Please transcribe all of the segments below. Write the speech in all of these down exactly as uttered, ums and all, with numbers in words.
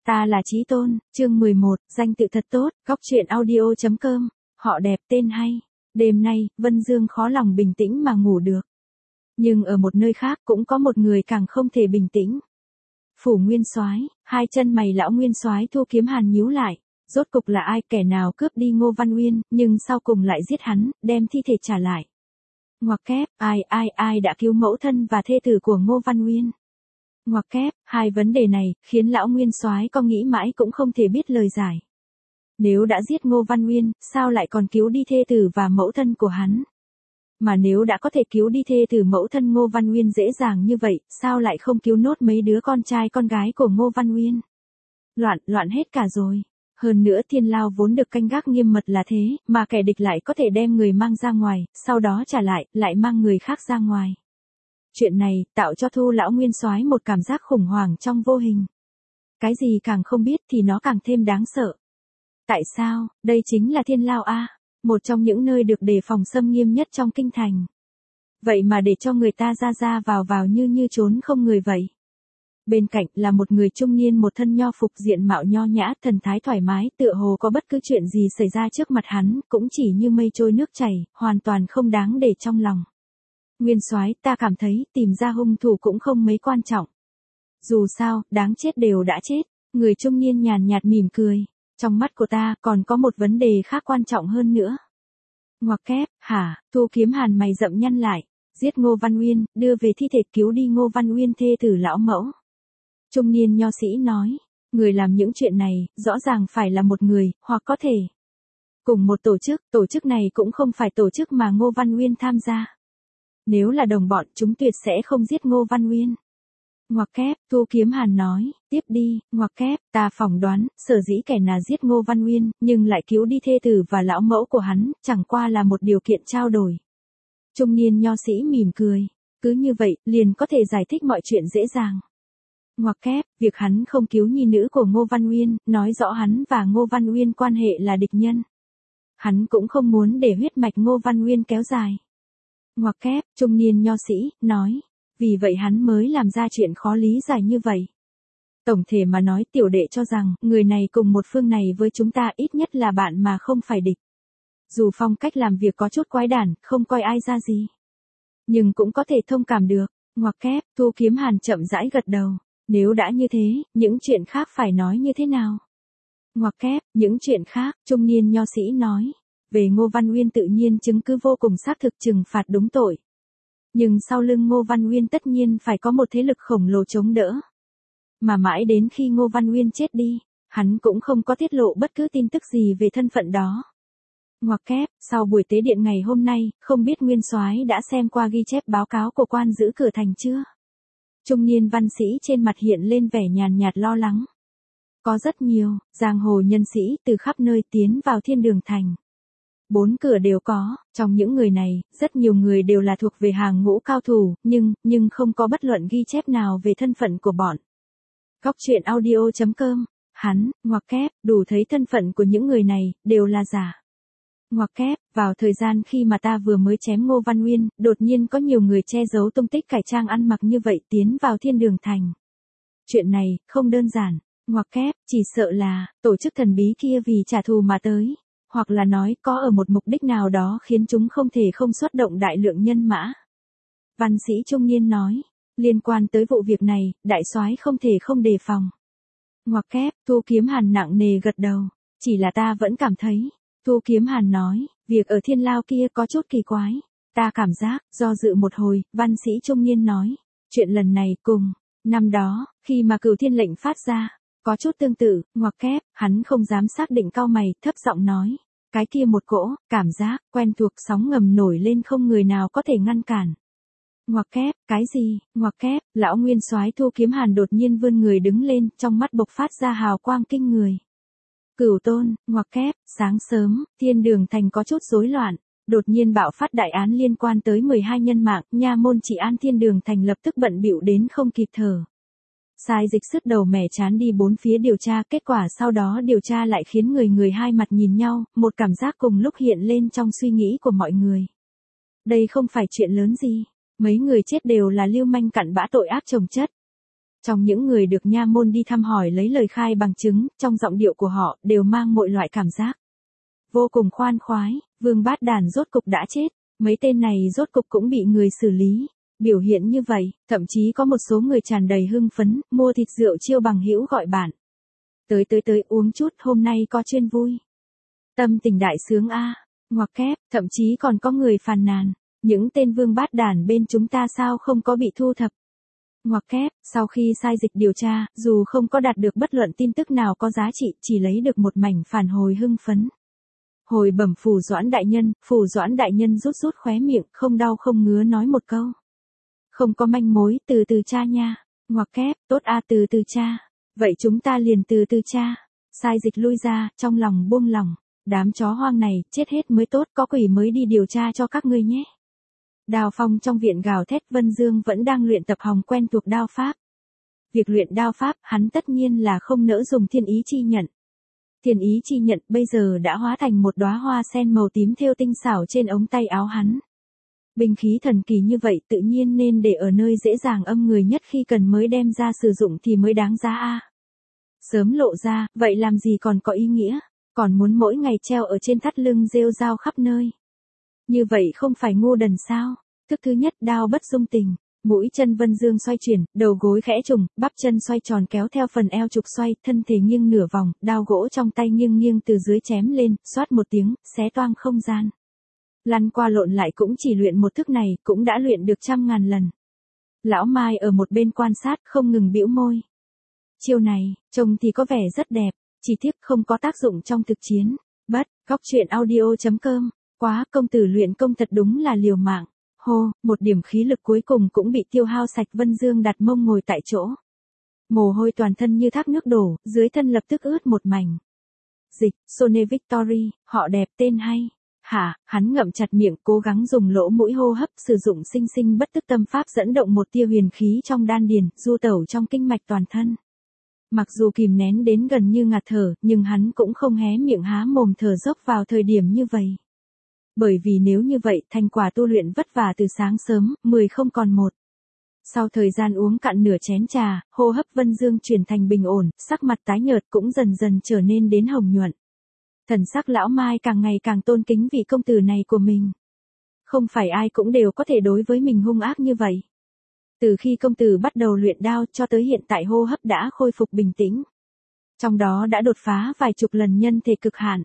Ta là Chí Tôn, chương mười một, danh tự thật tốt, góc truyện audio chấm com, họ đẹp tên hay. Đêm nay, Vân Dương khó lòng bình tĩnh mà ngủ được. Nhưng ở một nơi khác cũng có một người càng không thể bình tĩnh. Phủ Nguyên Soái, hai chân mày lão Nguyên Soái Thu Kiếm Hàn nhíu lại, rốt cục là ai, kẻ nào cướp đi Ngô Văn Uyên, nhưng sau cùng lại giết hắn, đem thi thể trả lại. Ngoặc kép, ai ai ai đã cứu mẫu thân và thê tử của Ngô Văn Uyên? Ngoặc kép, hai vấn đề này, khiến lão Nguyên Soái có nghĩ mãi cũng không thể biết lời giải. Nếu đã giết Ngô Văn Uyên, sao lại còn cứu đi thê tử và mẫu thân của hắn? Mà nếu đã có thể cứu đi thê tử mẫu thân Ngô Văn Uyên dễ dàng như vậy, sao lại không cứu nốt mấy đứa con trai con gái của Ngô Văn Uyên? Loạn, loạn hết cả rồi. Hơn nữa Thiên Lao vốn được canh gác nghiêm mật là thế, mà kẻ địch lại có thể đem người mang ra ngoài, sau đó trả lại, lại mang người khác ra ngoài. Chuyện này, tạo cho Thu lão Nguyên Soái một cảm giác khủng hoảng trong vô hình. Cái gì càng không biết thì nó càng thêm đáng sợ. Tại sao, đây chính là Thiên Lao a, một trong những nơi được đề phòng xâm nghiêm nhất trong kinh thành. Vậy mà để cho người ta ra ra vào vào như như trốn không người vậy. Bên cạnh là một người trung niên một thân nho phục diện mạo nho nhã, thần thái thoải mái, tựa hồ có bất cứ chuyện gì xảy ra trước mặt hắn, cũng chỉ như mây trôi nước chảy, hoàn toàn không đáng để trong lòng. Nguyên Soái, ta cảm thấy tìm ra hung thủ cũng không mấy quan trọng. Dù sao, đáng chết đều đã chết. Người trung niên nhàn nhạt mỉm cười. Trong mắt của ta còn có một vấn đề khác quan trọng hơn nữa. Ngoặc kép, hả? Thu Kiếm Hàn mày rậm nhăn lại. Giết Ngô Văn Uyên, đưa về thi thể, cứu đi Ngô Văn Uyên thê tử lão mẫu. Trung niên nho sĩ nói, người làm những chuyện này, rõ ràng phải là một người, hoặc có thể cùng một tổ chức, tổ chức này cũng không phải tổ chức mà Ngô Văn Uyên tham gia. Nếu là đồng bọn, chúng tuyệt sẽ không giết Ngô Văn Uyên. Ngoặc kép, Thu Kiếm Hàn nói, tiếp đi, ngoặc kép, ta phỏng đoán, sở dĩ kẻ nào giết Ngô Văn Uyên, nhưng lại cứu đi thê tử và lão mẫu của hắn, chẳng qua là một điều kiện trao đổi. Trung niên nho sĩ mỉm cười, cứ như vậy, liền có thể giải thích mọi chuyện dễ dàng. Ngoặc kép, việc hắn không cứu nhi nữ của Ngô Văn Uyên, nói rõ hắn và Ngô Văn Uyên quan hệ là địch nhân. Hắn cũng không muốn để huyết mạch Ngô Văn Uyên kéo dài. Ngoặc kép, trung niên nho sĩ, nói, vì vậy hắn mới làm ra chuyện khó lý giải như vậy. Tổng thể mà nói, tiểu đệ cho rằng, người này cùng một phương này với chúng ta ít nhất là bạn mà không phải địch. Dù phong cách làm việc có chút quái đản, không coi ai ra gì, nhưng cũng có thể thông cảm được. Ngoặc kép, Thu Kiếm Hàn chậm rãi gật đầu. Nếu đã như thế, những chuyện khác phải nói như thế nào? Ngoặc kép, những chuyện khác, trung niên nho sĩ nói. Về Ngô Văn Uyên tự nhiên chứng cứ vô cùng xác thực trừng phạt đúng tội. Nhưng sau lưng Ngô Văn Uyên tất nhiên phải có một thế lực khổng lồ chống đỡ. Mà mãi đến khi Ngô Văn Uyên chết đi, hắn cũng không có tiết lộ bất cứ tin tức gì về thân phận đó. Ngoặc kép, sau buổi tế điện ngày hôm nay, không biết Nguyên Soái đã xem qua ghi chép báo cáo của quan giữ cửa thành chưa? Trung niên văn sĩ trên mặt hiện lên vẻ nhàn nhạt lo lắng. Có rất nhiều, giang hồ nhân sĩ từ khắp nơi tiến vào Thiên Đường Thành. Bốn cửa đều có, trong những người này, rất nhiều người đều là thuộc về hàng ngũ cao thủ, nhưng, nhưng không có bất luận ghi chép nào về thân phận của bọn. Góc truyện audio chấm com, hắn, ngoặc kép, đủ thấy thân phận của những người này, đều là giả. Ngoặc kép, vào thời gian khi mà ta vừa mới chém Ngô Văn Uyên, đột nhiên có nhiều người che giấu tung tích cải trang ăn mặc như vậy tiến vào Thiên Đường Thành. Chuyện này, không đơn giản, ngoặc kép, chỉ sợ là, tổ chức thần bí kia vì trả thù mà tới. Hoặc là nói, có ở một mục đích nào đó khiến chúng không thể không xuất động đại lượng nhân mã. Văn sĩ trung niên nói, liên quan tới vụ việc này, đại soái không thể không đề phòng. Ngoặc kép, Thu Kiếm Hàn nặng nề gật đầu, chỉ là ta vẫn cảm thấy. Thu Kiếm Hàn nói, việc ở Thiên Lao kia có chút kỳ quái. Ta cảm giác, do dự một hồi, văn sĩ trung niên nói, chuyện lần này cùng, năm đó, khi mà Cửu Thiên lệnh phát ra, có chút tương tự. Ngoặc kép, hắn không dám xác định, cau mày, thấp giọng nói, cái kia một cỗ, cảm giác, quen thuộc sóng ngầm nổi lên không người nào có thể ngăn cản. Ngoặc kép, cái gì? Ngoặc kép, lão Nguyên Soái Thu Kiếm Hàn đột nhiên vươn người đứng lên, trong mắt bộc phát ra hào quang kinh người. Cửu Tôn, ngoặc kép, sáng sớm, Thiên Đường Thành có chút rối loạn, đột nhiên bạo phát đại án liên quan tới mười hai nhân mạng, nha môn trị an Thiên Đường Thành lập tức bận bịu đến không kịp thở. Sai dịch sứt đầu mẻ chán đi bốn phía điều tra, kết quả sau đó điều tra lại khiến người người hai mặt nhìn nhau, một cảm giác cùng lúc hiện lên trong suy nghĩ của mọi người. Đây không phải chuyện lớn gì, mấy người chết đều là lưu manh cặn bã tội ác chồng chất. Trong những người được nha môn đi thăm hỏi lấy lời khai bằng chứng, trong giọng điệu của họ đều mang mọi loại cảm giác vô cùng khoan khoái. Vương Bát Đàn rốt cục đã chết, mấy tên này rốt cục cũng bị người xử lý. Biểu hiện như vậy, thậm chí có một số người tràn đầy hưng phấn, mua thịt rượu chiêu bằng hữu gọi bạn. Tới tới tới uống chút, hôm nay có chuyên vui. Tâm tình đại sướng a. Ngoặc kép, thậm chí còn có người phàn nàn, những tên Vương Bát Đàn bên chúng ta sao không có bị thu thập. Ngoặc kép, sau khi sai dịch điều tra, dù không có đạt được bất luận tin tức nào có giá trị, chỉ lấy được một mảnh phản hồi hưng phấn. Hồi bẩm Phù Doãn đại nhân, Phù Doãn đại nhân rút rút khóe miệng, không đau không ngứa nói một câu. Không có manh mối, từ từ tra nha. Ngoặc kép, tốt a, từ từ tra. Vậy chúng ta liền từ từ tra. Sai dịch lui ra, trong lòng buông lỏng. Đám chó hoang này, chết hết mới tốt, có quỷ mới đi điều tra cho các ngươi nhé. Đao Phong trong viện gào thét, Vân Dương vẫn đang luyện tập hòng quen thuộc đao pháp. Việc luyện đao pháp, hắn tất nhiên là không nỡ dùng thiên ý chi nhận. Thiên ý chi nhận bây giờ đã hóa thành một đóa hoa sen màu tím thêu tinh xảo trên ống tay áo hắn. Binh khí thần kỳ như vậy tự nhiên nên để ở nơi dễ dàng âm người nhất, khi cần mới đem ra sử dụng thì mới đáng giá a. Sớm lộ ra, vậy làm gì còn có ý nghĩa, còn muốn mỗi ngày treo ở trên thắt lưng rêu rao khắp nơi. Như vậy không phải ngu đần sao? Thức thứ nhất, đao bất dung tình. Mũi chân Vân Dương xoay chuyển, đầu gối khẽ trùng, bắp chân xoay tròn kéo theo phần eo trục xoay, thân thể nghiêng nửa vòng, đao gỗ trong tay nghiêng nghiêng từ dưới chém lên, xoát một tiếng, xé toang không gian. Lăn qua lộn lại cũng chỉ luyện một thức này, cũng đã luyện được trăm ngàn lần. Lão Mai ở một bên quan sát, không ngừng bĩu môi. Chiêu này, trông thì có vẻ rất đẹp, chỉ tiếc không có tác dụng trong thực chiến. Bất, góc truyện audio chấm com. Quá, công tử luyện công thật đúng là liều mạng. Hô, một điểm khí lực cuối cùng cũng bị tiêu hao sạch. Vân Dương đặt mông ngồi tại chỗ. Mồ hôi toàn thân như thác nước đổ, dưới thân lập tức ướt một mảnh. Dịch, Sone Victory, họ đẹp tên hay. Hả, hắn ngậm chặt miệng cố gắng dùng lỗ mũi hô hấp, sử dụng sinh sinh bất tức tâm pháp dẫn động một tia huyền khí trong đan điền, du tẩu trong kinh mạch toàn thân. Mặc dù kìm nén đến gần như ngạt thở, nhưng hắn cũng không hé miệng há mồm thở dốc vào thời điểm như vậy. Bởi vì nếu như vậy, thành quả tu luyện vất vả từ sáng sớm, mười không còn một. Sau thời gian uống cạn nửa chén trà, hô hấp Vân Dương chuyển thành bình ổn, sắc mặt tái nhợt cũng dần dần trở nên đến hồng nhuận. Thần sắc Lão Mai càng ngày càng tôn kính vị công tử này của mình. Không phải ai cũng đều có thể đối với mình hung ác như vậy. Từ khi công tử bắt đầu luyện đao cho tới hiện tại hô hấp đã khôi phục bình tĩnh. Trong đó đã đột phá vài chục lần nhân thể cực hạn.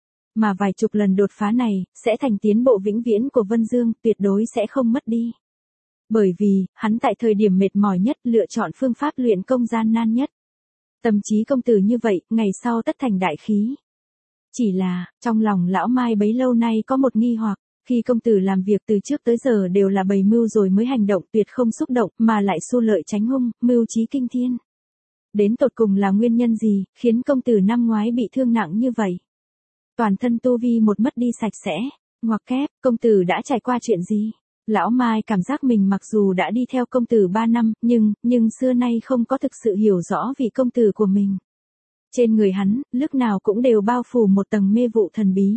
Mà vài chục lần đột phá này, sẽ thành tiến bộ vĩnh viễn của Vân Dương, tuyệt đối sẽ không mất đi. Bởi vì, hắn tại thời điểm mệt mỏi nhất lựa chọn phương pháp luyện công gian nan nhất. Tâm trí công tử như vậy, ngày sau tất thành đại khí. Chỉ là, trong lòng Lão Mai bấy lâu nay có một nghi hoặc, khi công tử làm việc từ trước tới giờ đều là bày mưu rồi mới hành động, tuyệt không xúc động, mà lại xu lợi tránh hung, mưu trí kinh thiên. Đến tột cùng là nguyên nhân gì, khiến công tử năm ngoái bị thương nặng như vậy? Toàn thân tu vi một mất đi sạch sẽ, ngoặc kép, công tử đã trải qua chuyện gì? Lão Mai cảm giác mình mặc dù đã đi theo công tử ba năm, nhưng, nhưng xưa nay không có thực sự hiểu rõ vị công tử của mình. Trên người hắn, lúc nào cũng đều bao phủ một tầng mê vụ thần bí.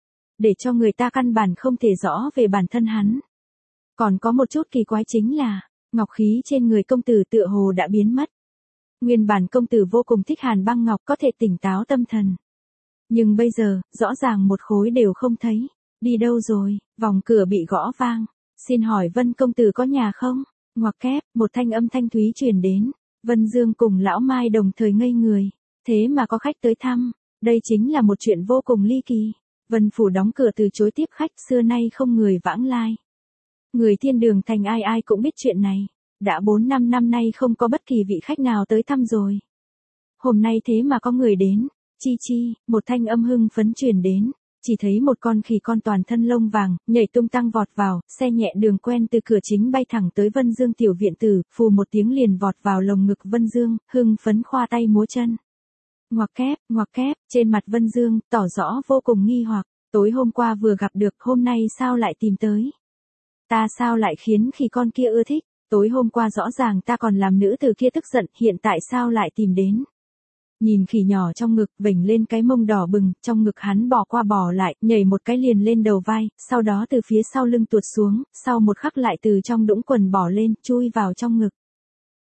Để cho người ta căn bản không thể rõ về bản thân hắn. Còn có một chút kỳ quái chính là, ngọc khí trên người công tử tựa hồ đã biến mất. Nguyên bản công tử vô cùng thích hàn băng ngọc có thể tỉnh táo tâm thần. Nhưng bây giờ, rõ ràng một khối đều không thấy. Đi đâu rồi? Vòng cửa bị gõ vang. Xin hỏi Vân công tử có nhà không? Ngoặc kép, một thanh âm thanh thúy truyền đến. Vân Dương cùng Lão Mai đồng thời ngây người. Thế mà có khách tới thăm. Đây chính là một chuyện vô cùng ly kỳ. Vân phủ đóng cửa từ chối tiếp khách, xưa nay không người vãng lai. Người thiên đường thành ai ai cũng biết chuyện này. Đã bốn năm năm nay không có bất kỳ vị khách nào tới thăm rồi. Hôm nay thế mà có người đến. Chi chi, một thanh âm hưng phấn truyền đến. Chỉ thấy một con khỉ con toàn thân lông vàng, nhảy tung tăng vọt vào, xe nhẹ đường quen từ cửa chính bay thẳng tới Vân Dương tiểu viện tử, phù một tiếng liền vọt vào lồng ngực Vân Dương, hưng phấn khoa tay múa chân. Ngoặc kép, ngoặc kép, trên mặt Vân Dương, tỏ rõ vô cùng nghi hoặc, tối hôm qua vừa gặp được, hôm nay sao lại tìm tới? Ta sao lại khiến khỉ con kia ưa thích? Tối hôm qua rõ ràng ta còn làm nữ từ kia tức giận, hiện tại sao lại tìm đến? Nhìn khỉ nhỏ trong ngực, vểnh lên cái mông đỏ bừng, trong ngực hắn bò qua bò lại, nhảy một cái liền lên đầu vai, sau đó từ phía sau lưng tuột xuống, sau một khắc lại từ trong đũng quần bỏ lên, chui vào trong ngực.